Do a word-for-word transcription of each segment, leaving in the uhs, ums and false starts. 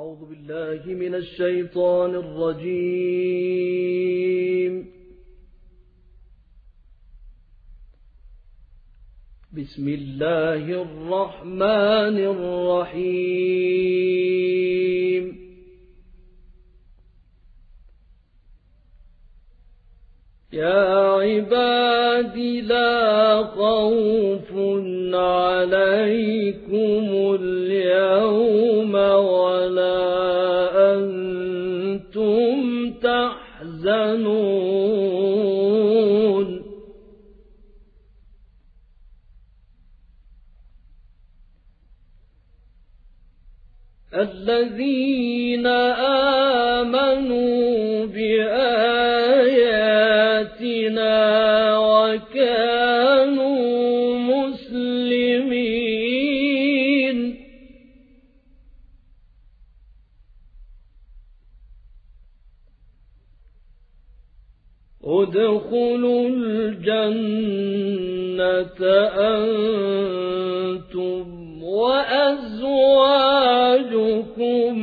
أعوذ بالله من الشيطان الرجيم. بسم الله الرحمن الرحيم. يا عباد لا خوف عليكم اليوم ولا أنتم تحزنون. الذين آمنوا بآياتنا وكانوا مسلمين ادخلوا الجنة أنتم وأزواجكم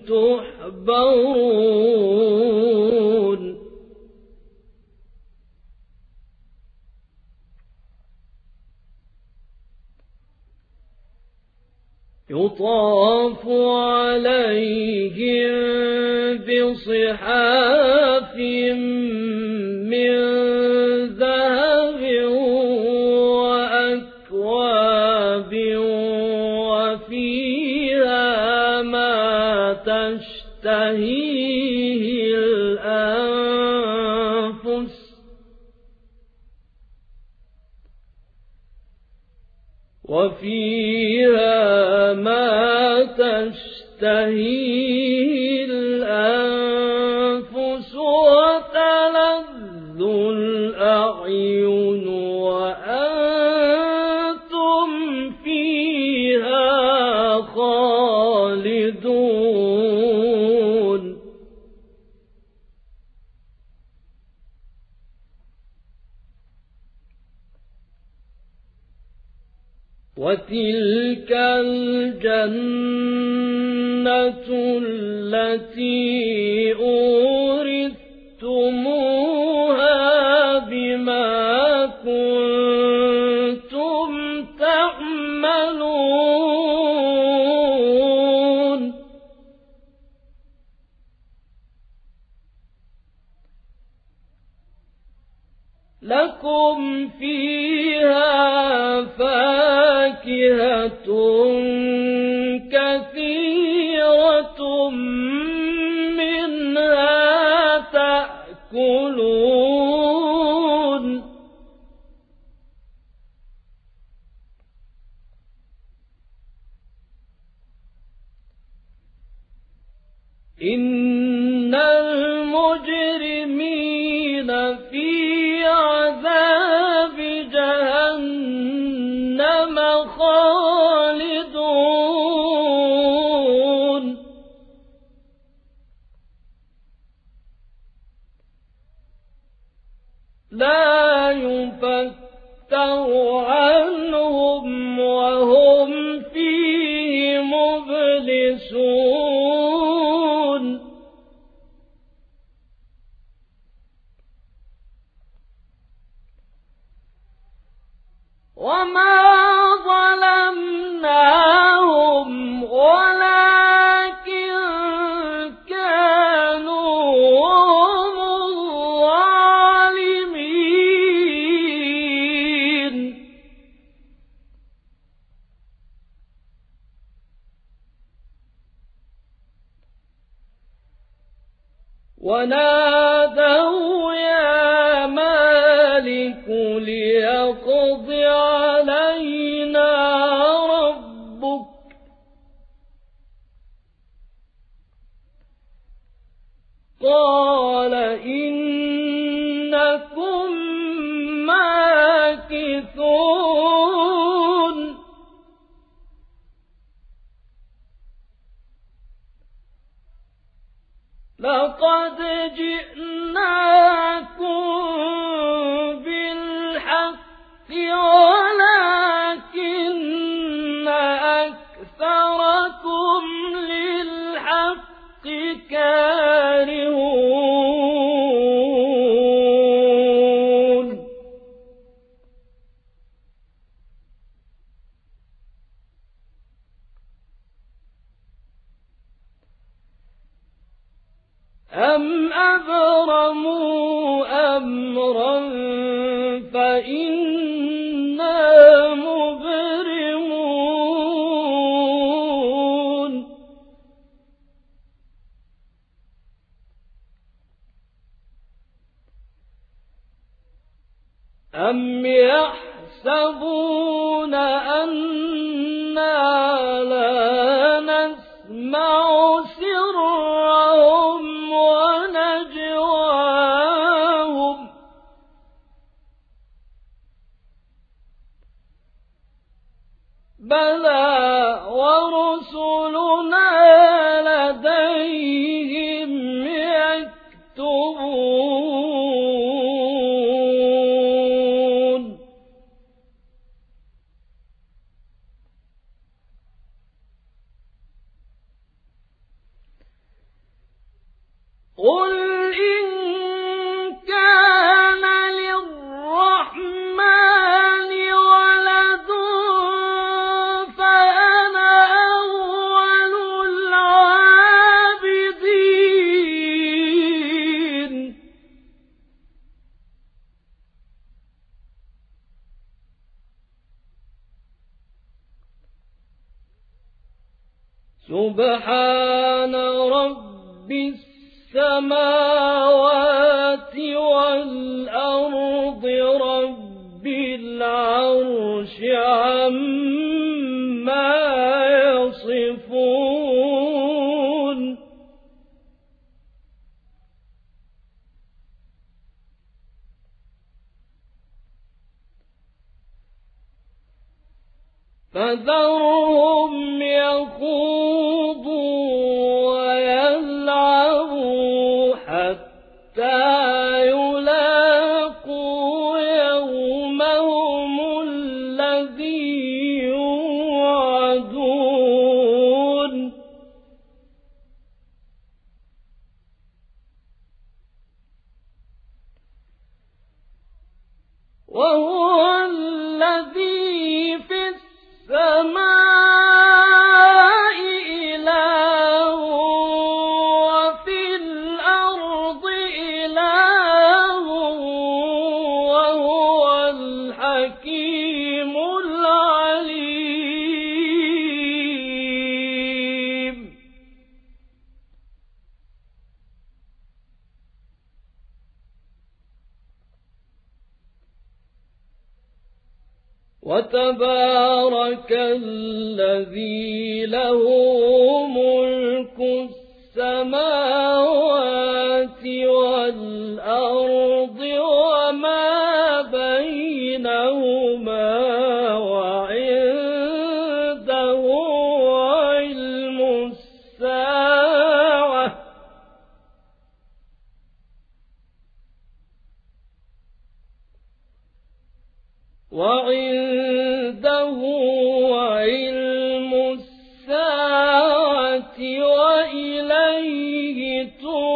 تحبرون. يطاف عليهم بصحاف من ذهب وأكواب وفيها ما تشتهيه الأنفس وفيها ما تشتهيه الأنفس وتلذ الأعين وأنتم فيها خالدون. وتلك الجنة التي أورثتموها بما كنتم تعملون. لكم فيها فاكهة كثيرة منها تأكلون. إن المجرمين في عذاب جهنم خالدون. لا يفتر عنهم وهم فيه مبلسون. وما ظلمناهم ولكن كانوا هم الظالمين. ونادوا يا مالك ليقض علينا ربك قال إنكم ماكثون. لقد جئناكم بالحق ولكن أكثركم للحق كارهون أم أبرموا أمرا فإنا مبرمون أم يحسبون أنا لا نسمع سرهم ونجواهم بلى ورسلنا لديهم يكتبون قل إن كان للرحمن ولد فأنا أول العابدين سبحان رب السماوات والأرض رب العرش عما يصفون فذرهم يخوضوا ويلعبوا حتى يلاقوا يومهم الذي يوعدون وهو الذي في السماء إله وفي الأرض إله وهو الحكيم العليم وتبارك الذي له ملك السماوات والأرض وما بينهما وعنده علم الساعة وعنده علم الساعة وإليه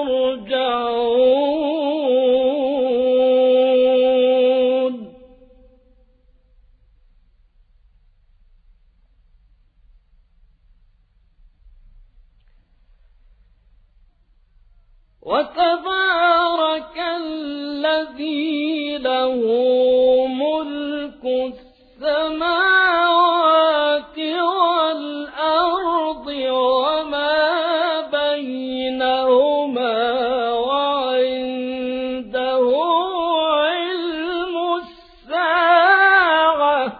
ترجعون وتبارك الذي له ملك السماوات والأرض وما بينهما وعنده علم الساعة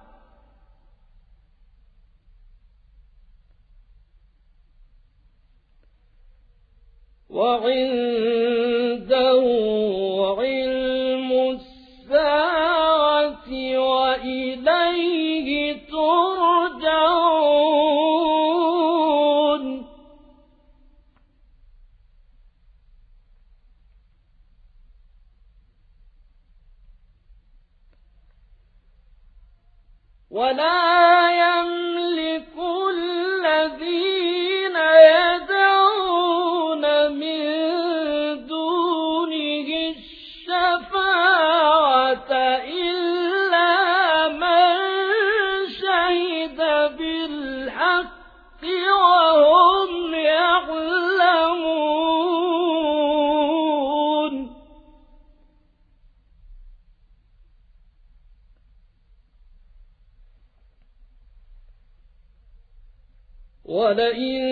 وعنده علم الساعة وإليه ترجعون ولا يملك الذين يدعون ولئن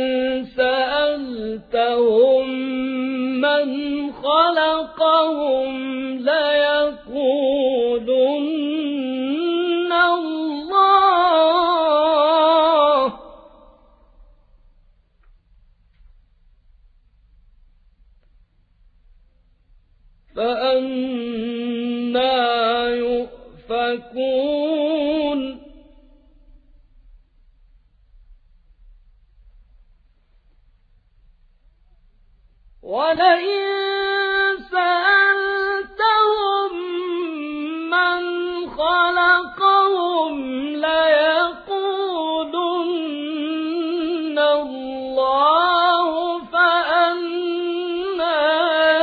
سألتهم من خلقهم ليقولن الله فأنى يؤفكون ولئن سألتهم من خلقهم ليقولن الله فأنى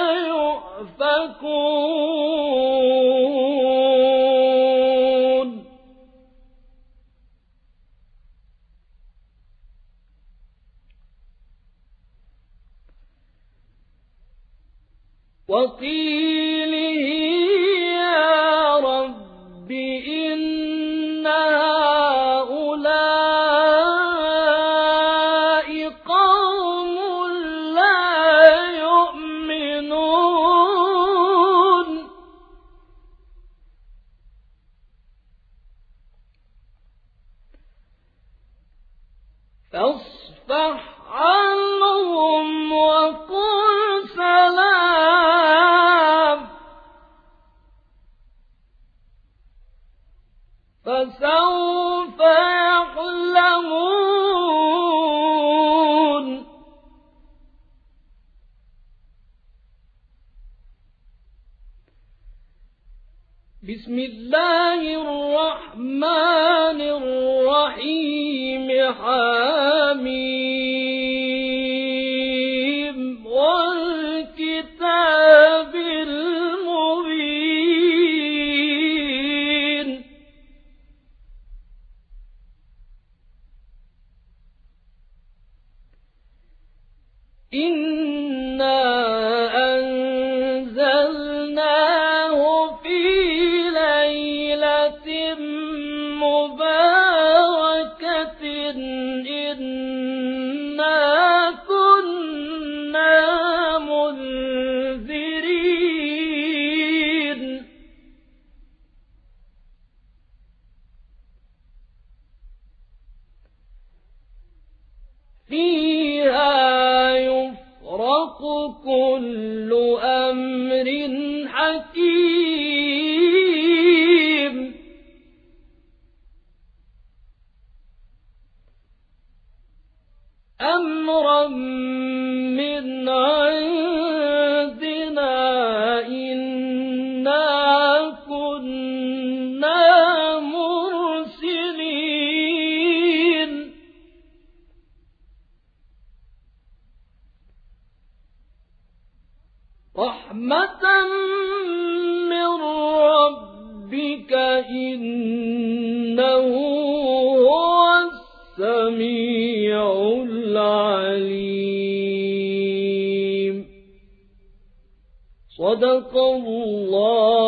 يؤفكون وقيله يا رب إن هؤلاء قوم لا يؤمنون فاصفح عنهم وقل سلام فسوف يعلمون بسم الله الرحمن الرحيم حميم والكتاب المبين إنا أنزلناه في ليلة مباركة إنا كنا منذرين فيها يفرق كل أمر حكيم أمرا من عندنا إنا كنا مرسلين رحمة من ربك إنه هو السميع العليم صدق الله